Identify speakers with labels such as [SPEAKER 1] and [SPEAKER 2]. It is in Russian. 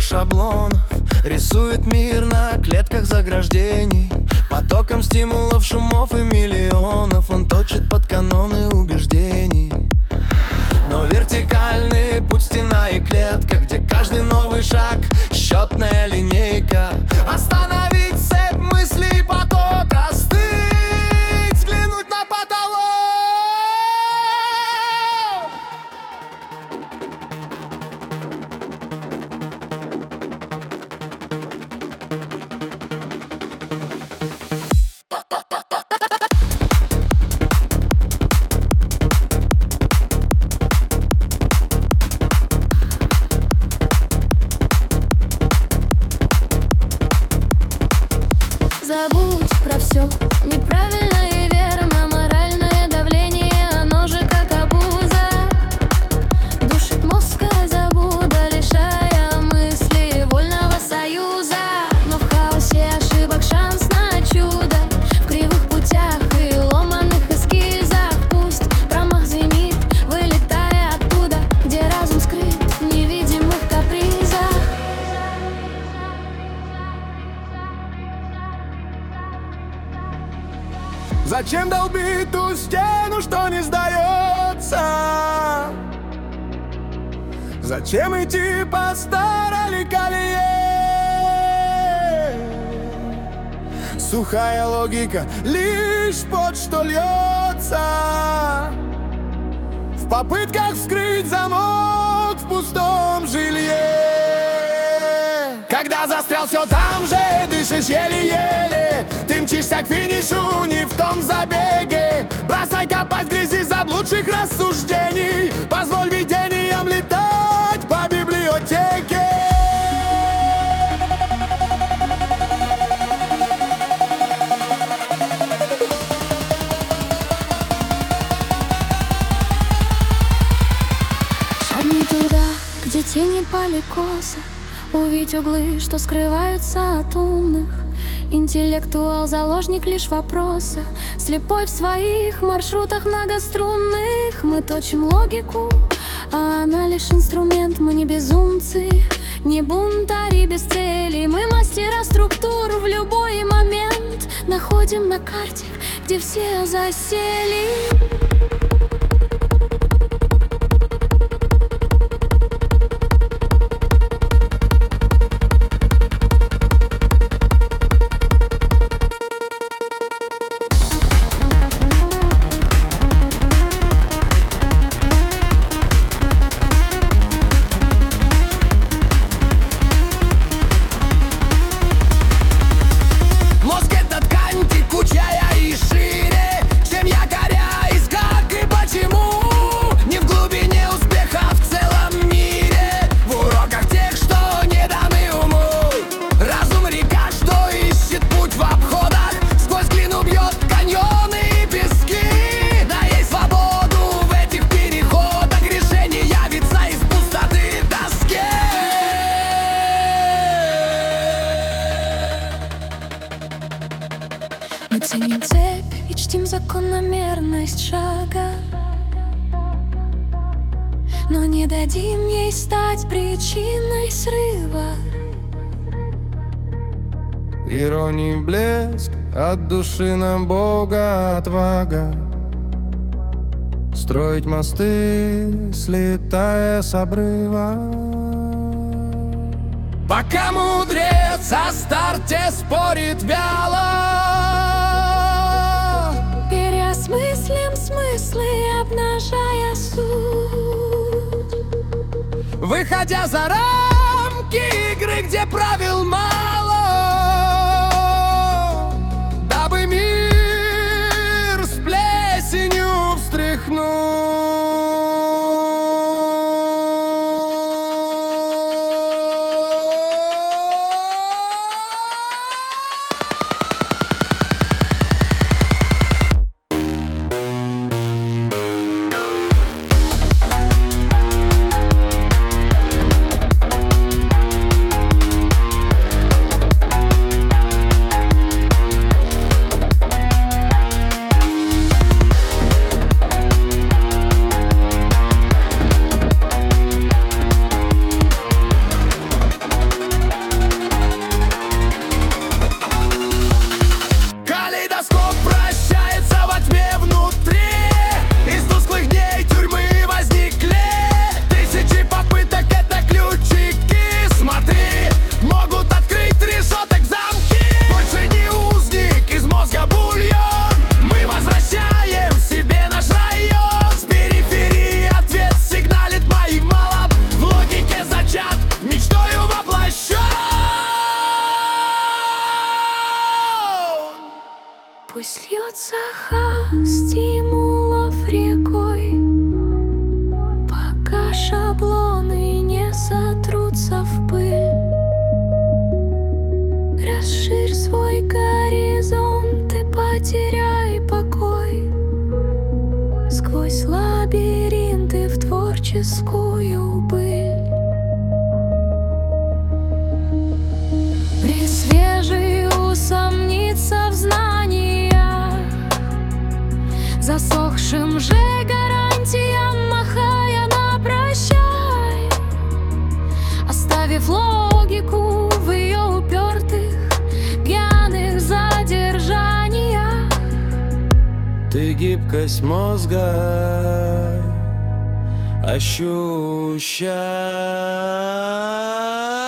[SPEAKER 1] шаблонов рисует мир на клетках заграждений. Потоком стимулов, шумов и миллионов он точит под каноны убеждений. Но вертикальный путь, стена и клетка, где каждый новый шаг — счетная линейка. Остановить цепь мыслей, поток, остыть, взглянуть на потолок.
[SPEAKER 2] Забудь про все неправильно и верно. Моральное давление, оно же как обуза. Душит мозг, забуда, лишая мысли вольного союза. Но в хаосе ошибок шанс на чудо. В кривых путях и ломаных эскизах пусть промах звенит, вылетая оттуда, где разум скрыт в невидимых капризах.
[SPEAKER 1] Зачем долбить ту стену, что не сдается? Зачем идти по старой колее? Сухая логика, лишь под что льется. В попытках вскрыть замок в пустом жилье. Когда застрял все там же, дышишь еле-еле. Ты мчишься к финишу, не в том забеге. Бросай копать в грязи заблудших рассуждений. Позволь видениям летать по библиотеке.
[SPEAKER 2] Шагни туда, где тени пали косо. Увидь углы, что скрываются от умных. Интеллектуал, заложник лишь вопроса. Слепой в своих маршрутах многострунных. Мы точим логику, а она лишь инструмент. Мы не безумцы, не бунтари без цели. Мы мастера структур в любой момент. Находим на карте, где все засели. Мы ценим цепь и чтим закономерность шага, но не дадим ей стать причиной срыва.
[SPEAKER 1] Иронии блеск, от души на Бога отвага. Строить мосты, слетая с обрыва. Пока мудрец о старте спорит вяло.
[SPEAKER 2] Переосмыслим смыслы, обнажая суть.
[SPEAKER 1] Выходя за рамки игры, где правил мало, дабы мир с плесенью встряхнуть.
[SPEAKER 2] Пусть льется стимулов рекой, пока шаблоны не сотрутся в пыль. Расширь свой горизонт и потеряй покой сквозь лабиринты в творческую быль. Пресвежий усомниться в знаниях, засохшим же гарантиям махая на прощай, оставив логику в ее упертых пьяных задержаниях.
[SPEAKER 1] Ты гибкость мозга ощущай.